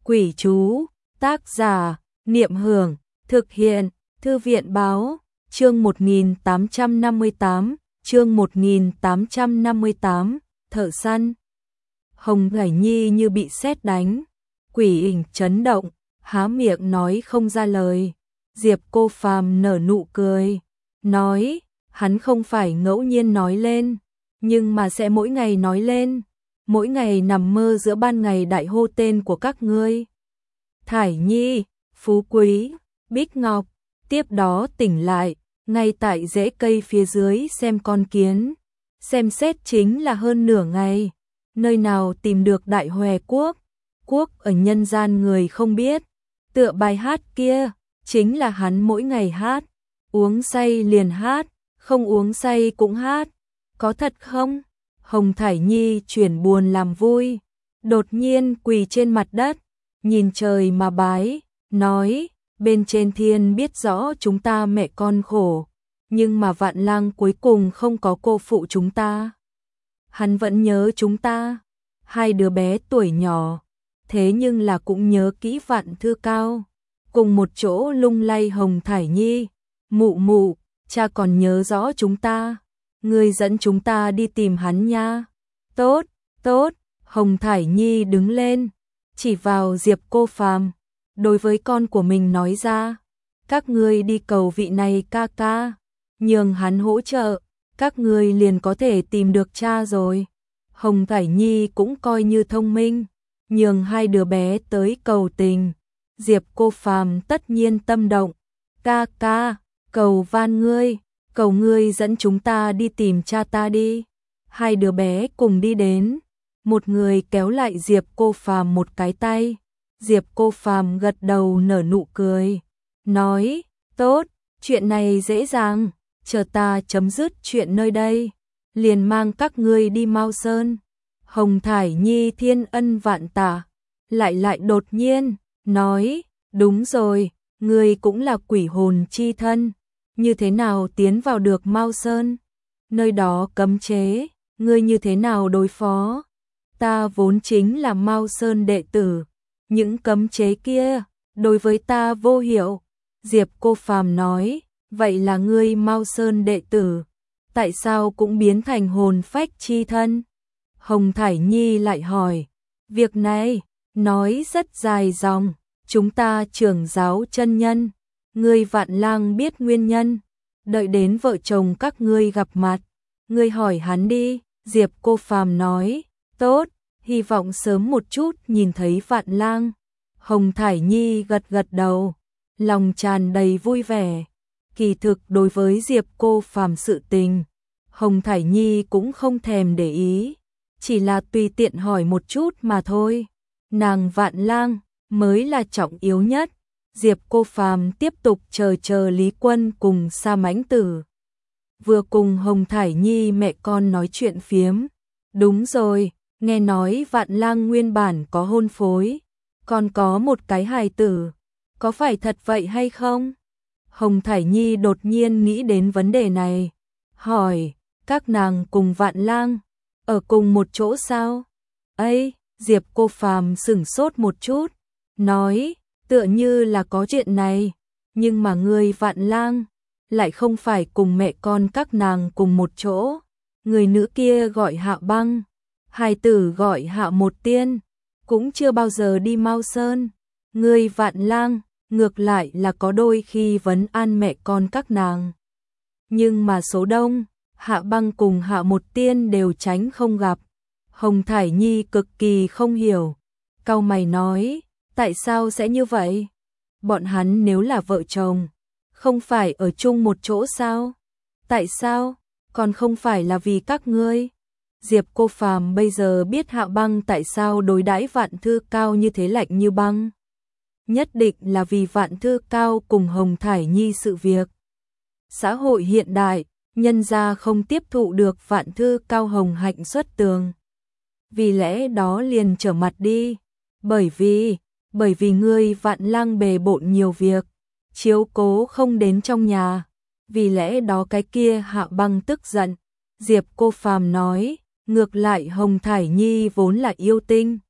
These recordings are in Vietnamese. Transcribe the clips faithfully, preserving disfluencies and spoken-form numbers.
Quỷ chú, tác giả, Niệm Hưởng, thực hiện, Thư viện báo, chương một nghìn tám trăm năm mươi tám, chương một nghìn tám trăm năm mươi tám, thợ săn. Hồng Thải Nhi như bị sét đánh, quỷ ảnh chấn động, há miệng nói không ra lời. Diệp Cô Phàm nở nụ cười, nói, hắn không phải ngẫu nhiên nói lên, nhưng mà sẽ mỗi ngày nói lên, mỗi ngày nằm mơ giữa ban ngày đại hô tên của các ngươi. Thải Nhi, Phú Quý, Bích Ngọc, tiếp đó tỉnh lại, ngay tại rễ cây phía dưới xem con kiến, xem xét chính là hơn nửa ngày, nơi nào tìm được đại hòe quốc, quốc ở nhân gian người không biết, tựa bài hát kia, chính là hắn mỗi ngày hát, uống say liền hát, không uống say cũng hát, có thật không? Hồng Thải Nhi chuyển buồn làm vui, đột nhiên quỳ trên mặt đất, nhìn trời mà bái, nói, bên trên thiên biết rõ chúng ta mẹ con khổ, nhưng mà Vạn Lang cuối cùng không có cô phụ chúng ta. Hắn vẫn nhớ chúng ta, hai đứa bé tuổi nhỏ, thế nhưng là cũng nhớ kỹ Vạn Thư Cao, cùng một chỗ lung lay Hồng Thải Nhi, mụ mụ, cha còn nhớ rõ chúng ta, ngươi dẫn chúng ta đi tìm hắn nha. Tốt, tốt, Hồng Thải Nhi đứng lên, chỉ vào Diệp Cô Phàm, đối với con của mình nói ra, các ngươi đi cầu vị này ca ca, nhường hắn hỗ trợ, các ngươi liền có thể tìm được cha rồi. Hồng Thải Nhi cũng coi như thông minh, nhường hai đứa bé tới cầu tình. Diệp Cô Phàm tất nhiên tâm động, ca ca, cầu van ngươi, cầu ngươi dẫn chúng ta đi tìm cha ta đi. Hai đứa bé cùng đi đến, một người kéo lại Diệp Cô Phàm một cái tay. Diệp Cô Phàm gật đầu nở nụ cười, nói, tốt, chuyện này dễ dàng, chờ ta chấm dứt chuyện nơi đây, liền mang các ngươi đi Mao Sơn. Hồng Thải Nhi thiên ân vạn tạ, lại lại đột nhiên, nói, đúng rồi, ngươi cũng là quỷ hồn chi thân, như thế nào tiến vào được Mao Sơn? Nơi đó cấm chế, ngươi như thế nào đối phó? Ta vốn chính là Mao Sơn đệ tử, những cấm chế kia, đối với ta vô hiệu. Diệp Cô Phàm nói, vậy là ngươi Mao Sơn đệ tử, tại sao cũng biến thành hồn phách chi thân? Hồng Thải Nhi lại hỏi, việc này, nói rất dài dòng, chúng ta trưởng giáo chân nhân, ngươi Vạn Lang biết nguyên nhân, đợi đến vợ chồng các ngươi gặp mặt, ngươi hỏi hắn đi. Diệp Cô Phàm nói, tốt, hy vọng sớm một chút nhìn thấy Vạn Lang. Hồng Thải Nhi gật gật đầu, lòng tràn đầy vui vẻ. Kỳ thực đối với Diệp Cô Phàm sự tình, Hồng Thải Nhi cũng không thèm để ý, chỉ là tùy tiện hỏi một chút mà thôi. Nàng Vạn Lang mới là trọng yếu nhất. Diệp Cô Phàm tiếp tục chờ chờ Lý Quân cùng Sa Mãnh Tử. Vừa cùng Hồng Thải Nhi mẹ con nói chuyện phiếm. Đúng rồi, nghe nói Vạn Lang nguyên bản có hôn phối, còn có một cái hài tử, có phải thật vậy hay không? Hồng Thải Nhi đột nhiên nghĩ đến vấn đề này, hỏi, các nàng cùng Vạn Lang ở cùng một chỗ sao? Ây, Diệp Cô Phàm sửng sốt một chút, nói, tựa như là có chuyện này, nhưng mà ngươi Vạn Lang lại không phải cùng mẹ con các nàng cùng một chỗ. Người nữ kia gọi Hạ Băng, hài tử gọi Hạ Một Tiên, cũng chưa bao giờ đi Mao Sơn. Ngươi Vạn Lang ngược lại là có đôi khi vấn an mẹ con các nàng, nhưng mà số đông, Hạ Băng cùng Hạ Một Tiên đều tránh không gặp. Hồng Thải Nhi cực kỳ không hiểu, cau mày nói, tại sao sẽ như vậy? Bọn hắn nếu là vợ chồng, không phải ở chung một chỗ sao? Tại sao? Còn không phải là vì các ngươi? Diệp Cô Phàm bây giờ biết Hạ Băng tại sao đối đãi Vạn Thư Cao như thế lạnh như băng. Nhất định là vì Vạn Thư Cao cùng Hồng Thải Nhi sự việc. Xã hội hiện đại, nhân gia không tiếp thụ được Vạn Thư Cao hồng hạnh xuất tường. Vì lẽ đó liền trở mặt đi. Bởi vì, bởi vì ngươi Vạn Lang bề bộn nhiều việc, chiếu cố không đến trong nhà. Vì lẽ đó cái kia Hạ Băng tức giận. Diệp Cô Phàm nói, ngược lại Hồng Thải Nhi vốn là yêu tinh,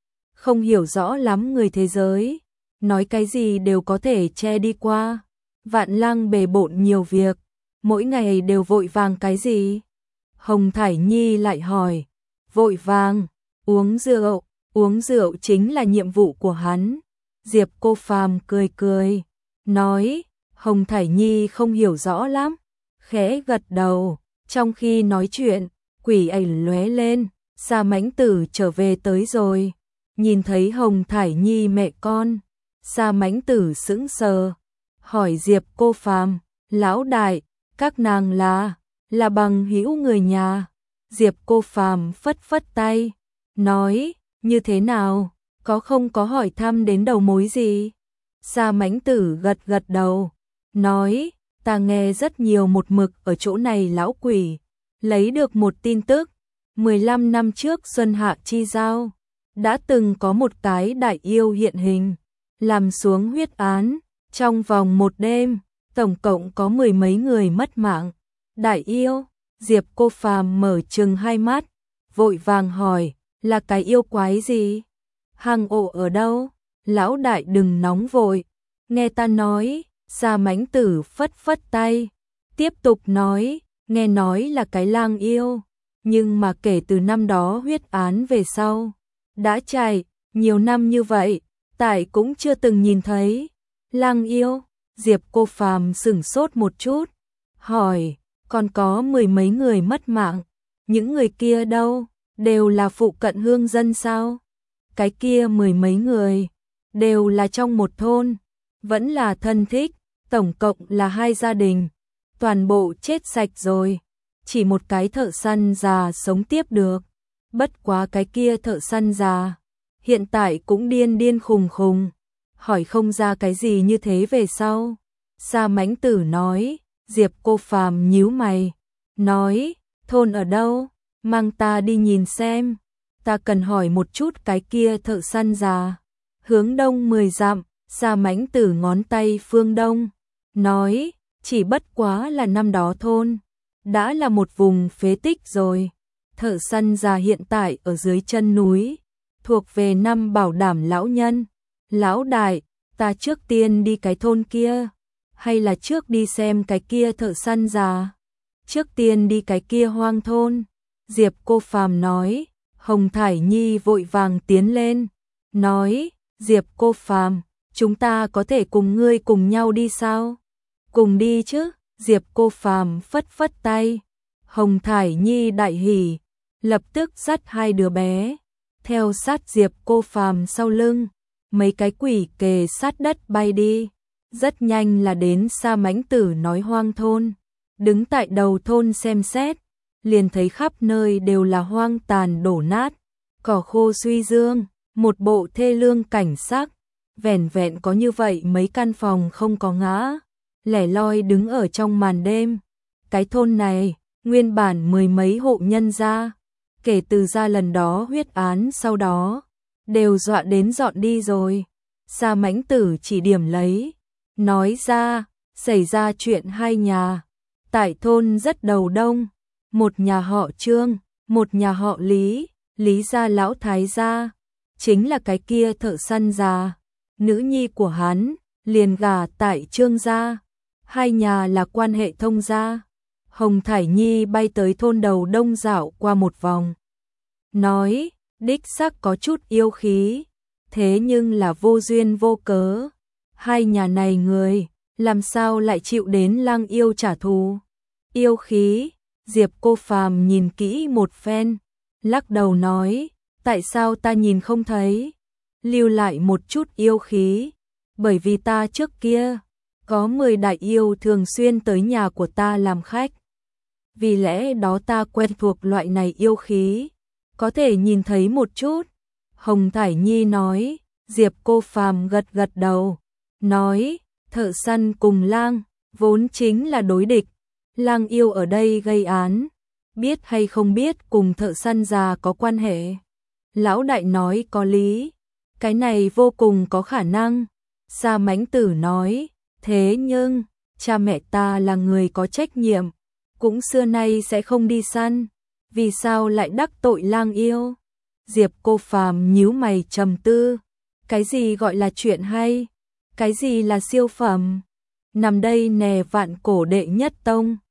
không hiểu rõ lắm người thế giới, nói cái gì đều có thể che đi qua. Vạn Lăng bề bộn nhiều việc, mỗi ngày đều vội vàng cái gì? Hồng Thải Nhi lại hỏi, vội vàng, uống rượu, uống rượu chính là nhiệm vụ của hắn. Diệp Cô Phàm cười cười, nói, Hồng Thải Nhi không hiểu rõ lắm, khẽ gật đầu, trong khi nói chuyện, quỷ ảnh lóe lên, Sa Mãnh Tử trở về tới rồi, nhìn thấy Hồng Thải Nhi mẹ con, Sa Mãnh Tử sững sờ, hỏi Diệp Cô Phàm, lão đại, các nàng là, là bằng hữu người nhà. Diệp Cô Phàm phất phất tay, nói, như thế nào, có không có hỏi thăm đến đầu mối gì? Sa Mãnh Tử gật gật đầu, nói, ta nghe rất nhiều một mực ở chỗ này lão quỷ, lấy được một tin tức, mười lăm năm trước Xuân Hạ Chi Giao, đã từng có một cái đại yêu hiện hình, làm xuống huyết án, trong vòng một đêm, tổng cộng có mười mấy người mất mạng. Đại yêu, Diệp Cô Phàm mở trừng hai mắt, vội vàng hỏi, là cái yêu quái gì? Hang ổ ở đâu? Lão đại đừng nóng vội, nghe ta nói. Sa Mãnh Tử phất phất tay, tiếp tục nói, nghe nói là cái lang yêu, nhưng mà kể từ năm đó huyết án về sau, đã trải nhiều năm như vậy, tại cũng chưa từng nhìn thấy. Lang yêu, Diệp Cô Phàm sửng sốt một chút, hỏi, còn có mười mấy người mất mạng, những người kia đâu, đều là phụ cận hương dân sao? Cái kia mười mấy người, đều là trong một thôn, vẫn là thân thích, tổng cộng là hai gia đình, toàn bộ chết sạch rồi, chỉ một cái thợ săn già sống tiếp được, bất quá cái kia thợ săn già, hiện tại cũng điên điên khùng khùng, hỏi không ra cái gì như thế về sau. Sa Mãnh Tử nói, Diệp Cô Phàm nhíu mày, nói, thôn ở đâu, mang ta đi nhìn xem, ta cần hỏi một chút cái kia thợ săn già. Hướng đông mười dặm, Sa Mãnh Tử ngón tay phương đông, nói, chỉ bất quá là năm đó thôn, đã là một vùng phế tích rồi. Thợ săn già hiện tại ở dưới chân núi, thuộc về năm bảo đảm lão nhân. Lão đại, ta trước tiên đi cái thôn kia, hay là trước đi xem cái kia thợ săn già? Trước tiên đi cái kia hoang thôn. Diệp Cô Phàm nói. Hồng Thải Nhi vội vàng tiến lên, nói, Diệp Cô Phàm, chúng ta có thể cùng ngươi cùng nhau đi sao? Cùng đi chứ? Diệp Cô Phàm phất phất tay. Hồng Thải Nhi đại hỉ, lập tức dắt hai đứa bé, theo sát Diệp Cô Phàm sau lưng, mấy cái quỷ kề sát đất bay đi, rất nhanh là đến Sa Mãnh Tử nói hoang thôn, đứng tại đầu thôn xem xét, liền thấy khắp nơi đều là hoang tàn đổ nát, cỏ khô suy dương, một bộ thê lương cảnh sắc, vẻn vẹn có như vậy mấy căn phòng không có ngã, lẻ loi đứng ở trong màn đêm. Cái thôn này, nguyên bản mười mấy hộ nhân gia, kể từ ra lần đó huyết án sau đó, đều dọa đến dọn đi rồi. Sa Mãnh Tử chỉ điểm lấy, nói ra, xảy ra chuyện hai nhà, tại thôn rất đầu đông, một nhà họ Trương, một nhà họ Lý, Lý gia lão thái gia, chính là cái kia thợ săn già, nữ nhi của hắn, liền gả tại Trương gia, hai nhà là quan hệ thông gia. Hồng Thải Nhi bay tới thôn đầu đông dạo qua một vòng, nói, đích xác có chút yêu khí, thế nhưng là vô duyên vô cớ, hai nhà này người, làm sao lại chịu đến lang yêu trả thù? Yêu khí, Diệp Cô Phàm nhìn kỹ một phen, lắc đầu nói, tại sao ta nhìn không thấy? Lưu lại một chút yêu khí, bởi vì ta trước kia, có mười đại yêu thường xuyên tới nhà của ta làm khách. Vì lẽ đó ta quen thuộc loại này yêu khí, có thể nhìn thấy một chút. Hồng Thải Nhi nói, Diệp Cô Phàm gật gật đầu, nói, thợ săn cùng lang, vốn chính là đối địch. Lang yêu ở đây gây án, biết hay không biết cùng thợ săn già có quan hệ. Lão đại nói có lý, cái này vô cùng có khả năng. Sa Mãnh Tử nói, thế nhưng, cha mẹ ta là người có trách nhiệm, cũng xưa nay sẽ không đi săn, vì sao lại đắc tội lang yêu? Diệp Cô Phàm nhíu mày trầm tư. Cái gì gọi là chuyện hay? Cái gì là siêu phẩm? Nằm đây nè vạn cổ đệ nhất tông.